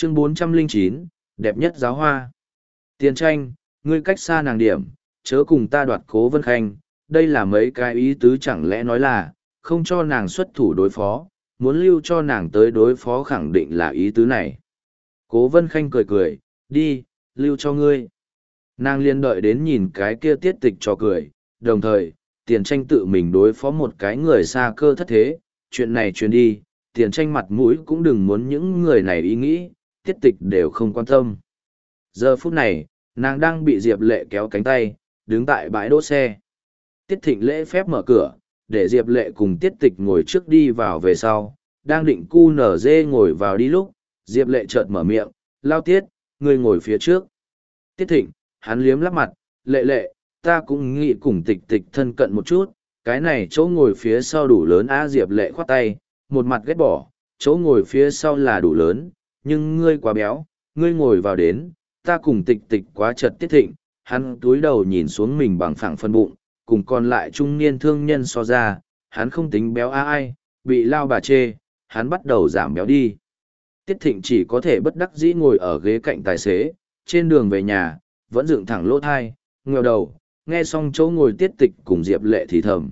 Chương 409, đẹp nhất giáo hoa. Tiền tranh, ngươi cách xa nàng điểm, chớ cùng ta đoạt Cố Vân Khanh, đây là mấy cái ý tứ chẳng lẽ nói là, không cho nàng xuất thủ đối phó, muốn lưu cho nàng tới đối phó khẳng định là ý tứ này. Cố Vân Khanh cười cười, đi, lưu cho ngươi. Nàng liên đợi đến nhìn cái kia tiết tịch cho cười, đồng thời, tiền tranh tự mình đối phó một cái người xa cơ thất thế, chuyện này truyền đi, tiền tranh mặt mũi cũng đừng muốn những người này ý nghĩ, tiết tịch đều không quan tâm. Giờ phút này, nàng đang bị Diệp Lệ kéo cánh tay, đứng tại bãi đỗ xe. Tiết Thịnh lễ phép mở cửa, để Diệp Lệ cùng Tiết Tịch ngồi trước đi vào về sau, đang định cu nở dê ngồi vào đi lúc, Diệp Lệ chợt mở miệng, lao Tiết, ngươi ngồi phía trước. Tiết Thịnh, hắn liếm lắp mặt, Lệ Lệ, ta cũng nghĩ cùng Tịch Tịch thân cận một chút, cái này chỗ ngồi phía sau đủ lớn á. Diệp Lệ khoát tay, một mặt ghét bỏ, chỗ ngồi phía sau là đủ lớn, nhưng ngươi quá béo, ngươi ngồi vào đến, ta cùng Tịch Tịch quá chật. Tiết Thịnh, hắn túi đầu nhìn xuống mình bằng phẳng phân bụng, cùng còn lại trung niên thương nhân so ra, hắn không tính béo ai, bị lao bà chê, hắn bắt đầu giảm béo đi. Tiết Thịnh chỉ có thể bất đắc dĩ ngồi ở ghế cạnh tài xế, trên đường về nhà, vẫn dựng thẳng lỗ thai, ngẩng đầu, nghe xong chỗ ngồi Tiết Tịch cùng Diệp Lệ thì thầm.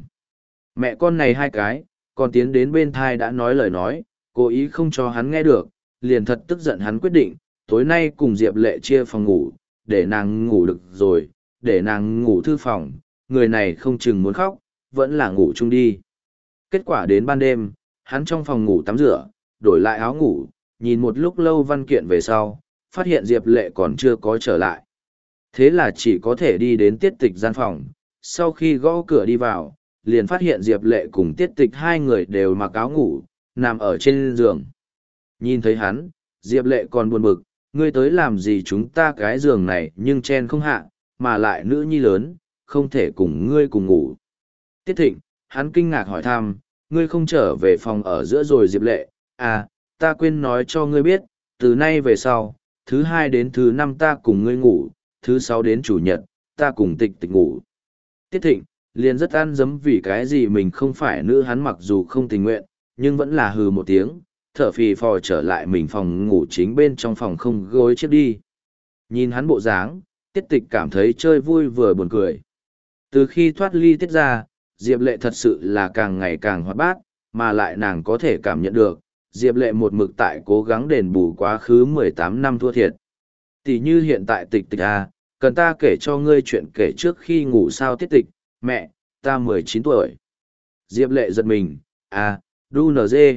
Mẹ con này hai cái, còn tiến đến bên thai đã nói lời nói, cố ý không cho hắn nghe được, liền thật tức giận hắn quyết định, tối nay cùng Diệp Lệ chia phòng ngủ, để nàng ngủ được rồi, để nàng ngủ thư phòng, người này không chừng muốn khóc, vẫn là ngủ chung đi. Kết quả đến ban đêm, hắn trong phòng ngủ tắm rửa, đổi lại áo ngủ, nhìn một lúc lâu văn kiện về sau, phát hiện Diệp Lệ còn chưa có trở lại. Thế là chỉ có thể đi đến Tiết Tịch gian phòng, sau khi gõ cửa đi vào, liền phát hiện Diệp Lệ cùng Tiết Tịch hai người đều mặc áo ngủ, nằm ở trên giường. Nhìn thấy hắn, Diệp Lệ còn buồn bực, ngươi tới làm gì chúng ta cái giường này nhưng chen không hạ, mà lại nữ nhi lớn, không thể cùng ngươi cùng ngủ. Tiết Thịnh, hắn kinh ngạc hỏi thăm, ngươi không trở về phòng ở giữa rồi. Diệp Lệ, à, ta quên nói cho ngươi biết, từ nay về sau, thứ hai đến thứ năm ta cùng ngươi ngủ, thứ sáu đến chủ nhật, ta cùng Tịch Tịch ngủ. Tiết Thịnh, liền rất ăn dấm vì cái gì mình không phải nữ. Hắn mặc dù không tình nguyện, nhưng vẫn là hừ một tiếng, thở phì phò trở lại mình phòng ngủ chính bên trong phòng không gối chiếc đi. Nhìn hắn bộ dáng, Tiết Tịch cảm thấy chơi vui vừa buồn cười. Từ khi thoát ly Tiết ra, Diệp Lệ thật sự là càng ngày càng hoạt bát, mà lại nàng có thể cảm nhận được, Diệp Lệ một mực tại cố gắng đền bù quá khứ 18 năm thua thiệt. Tỷ như hiện tại Tịch Tịch à, cần ta kể cho ngươi chuyện kể trước khi ngủ sao? Tiết Tịch, mẹ, ta 19 tuổi. Diệp Lệ giật mình, à, đu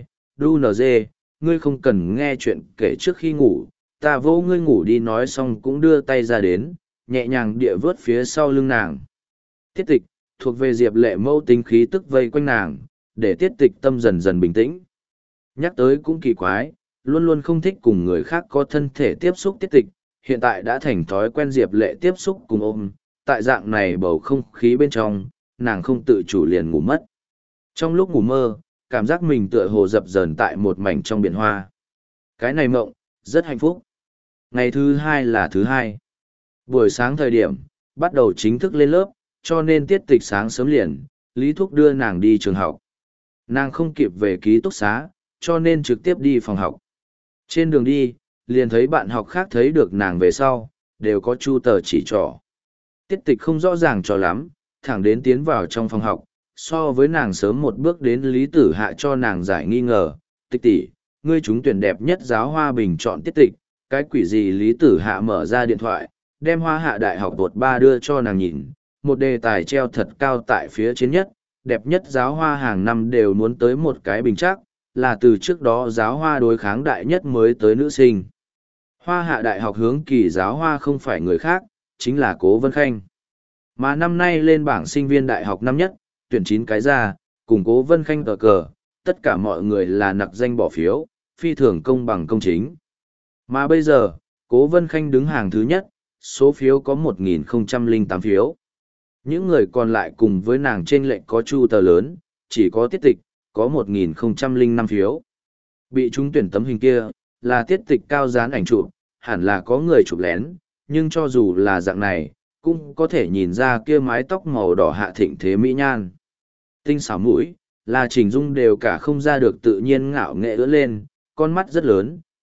nz, ngươi không cần nghe chuyện kể trước khi ngủ, ta vô ngươi ngủ đi. Nói xong cũng đưa tay ra đến, nhẹ nhàng địa vớt phía sau lưng nàng. Tiết Tịch, thuộc về Diệp Lệ mâu tính khí tức vây quanh nàng, để Tiết Tịch tâm dần dần bình tĩnh. Nhắc tới cũng kỳ quái, luôn luôn không thích cùng người khác có thân thể tiếp xúc Tiết Tịch, hiện tại đã thành thói quen Diệp Lệ tiếp xúc cùng ôm, tại dạng này bầu không khí bên trong, nàng không tự chủ liền ngủ mất. Trong lúc ngủ mơ, cảm giác mình tựa hồ dập dờn tại một mảnh trong biển hoa. Cái này mộng, rất hạnh phúc. Ngày thứ hai là thứ hai. Buổi sáng thời điểm, bắt đầu chính thức lên lớp, cho nên Tiết Tịch sáng sớm liền, Lý Thúc đưa nàng đi trường học. Nàng không kịp về ký túc xá, cho nên trực tiếp đi phòng học. Trên đường đi, liền thấy bạn học khác thấy được nàng về sau, đều có chu tờ chỉ trỏ. Tiết Tịch không rõ ràng cho lắm, thẳng đến tiến vào trong phòng học, so với nàng sớm một bước đến Lý Tử Hạ cho nàng giải nghi ngờ. Tịch tỷ, ngươi trúng tuyển đẹp nhất giáo hoa bình chọn Tiết Tịch, cái quỷ gì? Lý Tử Hạ mở ra điện thoại, đem Hoa Hạ Đại học bột ba đưa cho nàng nhìn, một đề tài treo thật cao tại phía trên nhất, đẹp nhất giáo hoa hàng năm đều muốn tới một cái bình chắc, là từ trước đó giáo hoa đối kháng đại nhất mới tới nữ sinh. Hoa Hạ Đại học hướng kỳ giáo hoa không phải người khác, chính là Cố Vân Khanh. Mà năm nay lên bảng sinh viên đại học năm nhất, tuyển 9 cái ra, cùng Cố Vân Khanh cờ, tất cả mọi người là nặc danh bỏ phiếu, phi thường công bằng công chính. Mà bây giờ, Cố Vân Khanh đứng hàng thứ nhất, số phiếu có 1008 phiếu. Những người còn lại cùng với nàng trên lệnh có chu tờ lớn, chỉ có Tiết Tịch, có 1005 phiếu. Bị trúng tuyển tấm hình kia, là Tiết Tịch cao dán ảnh chụp, hẳn là có người chụp lén, nhưng cho dù là dạng này, cũng có thể nhìn ra kia mái tóc màu đỏ hạ thịnh thế mỹ nhan. Tinh xảo mũi, là chỉnh dung đều cả không ra được tự nhiên ngạo nghệ ưỡn lên, con mắt rất lớn,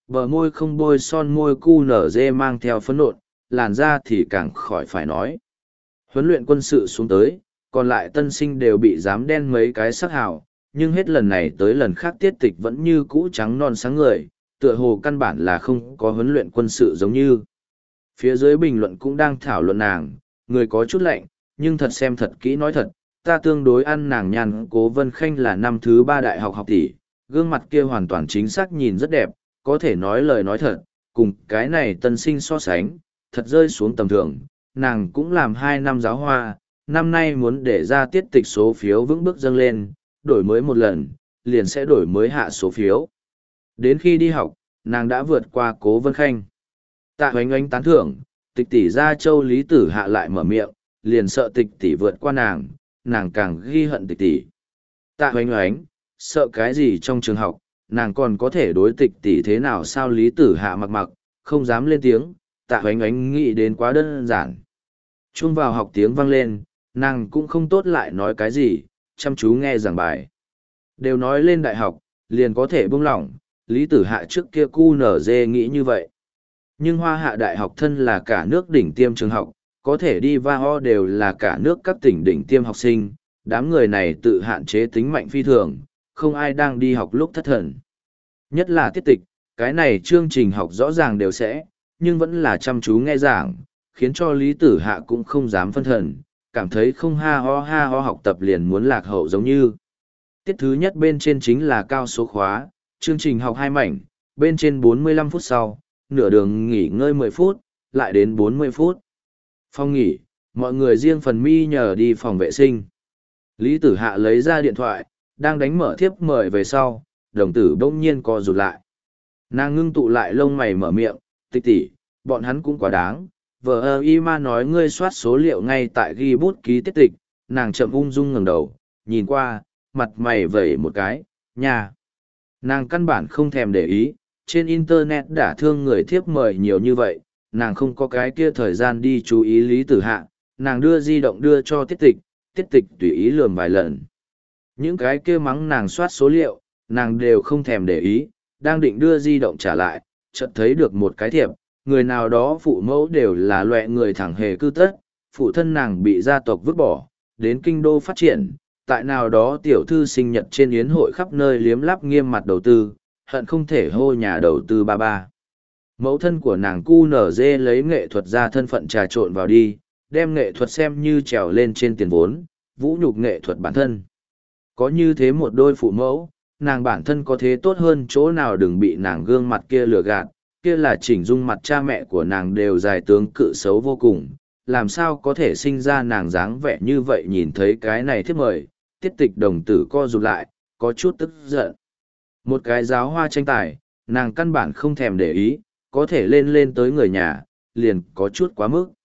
Bờ môi không bôi son môi cu nở dê mang theo phấn nộn, làn da thì càng khỏi phải nói. Huấn luyện quân sự xuống tới, còn lại tân sinh đều bị dám đen mấy cái sắc hào, nhưng hết lần này tới lần khác tiết tịch vẫn như cũ trắng non sáng người, tựa hồ căn bản là không có huấn luyện quân sự giống như. Phía dưới bình luận cũng đang thảo luận nàng, người có chút lạnh, nhưng thật xem thật kỹ nói thật, ta tương đối ăn nàng nhàn. Cố Vân Khanh là năm thứ 3 đại học học tỷ, gương mặt kia hoàn toàn chính xác nhìn rất đẹp, có thể nói lời nói thật, cùng cái này tân sinh so sánh, thật rơi xuống tầm thường, nàng cũng làm 2 năm giáo hoa, năm nay muốn để ra tiết tịch số phiếu vững bước dâng lên, đổi mới một lần, liền sẽ đổi mới hạ số phiếu. Đến khi đi học, nàng đã vượt qua Cố Vân Khanh. Tạ Hoánh Oánh tán thưởng, tịch tỷ ra châu Lý Tử Hạ lại mở miệng, liền sợ tịch tỷ vượt qua nàng càng ghi hận tịch tỷ. Tạ Hoánh Oánh, sợ cái gì trong trường học, nàng còn có thể đối tịch tỷ thế nào sao? Lý Tử Hạ mặc mặc, không dám lên tiếng, Tạ Hoánh Oánh nghĩ đến quá đơn giản. Chuông vào học tiếng vang lên, nàng cũng không tốt lại nói cái gì, chăm chú nghe giảng bài. Đều nói lên đại học, liền có thể buông lỏng, Lý Tử Hạ trước kia cu nở dê nghĩ như vậy. Nhưng Hoa Hạ Đại học thân là cả nước đỉnh tiêm trường học, có thể đi va ho đều là cả nước các tỉnh đỉnh tiêm học sinh, đám người này tự hạn chế tính mạnh phi thường, không ai đang đi học lúc thất thần. Nhất là tiết tịch, cái này chương trình học rõ ràng đều sẽ, nhưng vẫn là chăm chú nghe giảng, khiến cho Lý Tử Hạ cũng không dám phân thần, cảm thấy không ha ho học tập liền muốn lạc hậu giống như. Tiết thứ nhất bên trên chính là cao số khóa, chương trình học 2 mảnh, bên trên 45 phút sau, nửa đường nghỉ ngơi 10 phút, lại đến 40 phút. Phòng nghỉ, mọi người riêng phần mi nhờ đi phòng vệ sinh. Lý Tử Hạ lấy ra điện thoại, đang đánh mở thiếp mời về sau, đồng tử bỗng nhiên co rụt lại. Nàng ngưng tụ lại lông mày mở miệng, tịch tỷ, bọn hắn cũng quá đáng. Vợ y ma nói ngươi soát số liệu ngay tại ghi bút ký tiết tịch, nàng chậm ung dung ngẩng đầu, nhìn qua, mặt mày vẩy một cái, nhà. Nàng căn bản không thèm để ý, trên internet đã thương người thiếp mời nhiều như vậy, nàng không có cái kia thời gian đi chú ý Lý Tử Hạ, nàng đưa di động đưa cho tiết tịch tùy ý lườm vài lần. Những cái kia mắng nàng soát số liệu, nàng đều không thèm để ý, đang định đưa di động trả lại, chợt thấy được một cái thiệp, người nào đó phụ mẫu đều là loại người thẳng hề cư tất, phụ thân nàng bị gia tộc vứt bỏ, đến kinh đô phát triển, tại nào đó tiểu thư sinh nhật trên yến hội khắp nơi liếm lắp nghiêm mặt đầu tư, hận không thể hô nhà đầu tư ba ba. Mẫu thân của nàng cu nở dê lấy nghệ thuật ra thân phận trà trộn vào đi, đem nghệ thuật xem như trèo lên trên tiền vốn, vũ nhục nghệ thuật bản thân. Có như thế một đôi phụ mẫu, nàng bản thân có thế tốt hơn chỗ nào đừng bị nàng gương mặt kia lừa gạt, kia là chỉnh dung mặt cha mẹ của nàng đều dài tướng cự xấu vô cùng, làm sao có thể sinh ra nàng dáng vẻ như vậy. Nhìn thấy cái này thiếp mời, tiết tịch đồng tử co rụt lại, có chút tức giận. Một cái giáo hoa tranh tài, nàng căn bản không thèm để ý, có thể lên tới người nhà, liền có chút quá mức.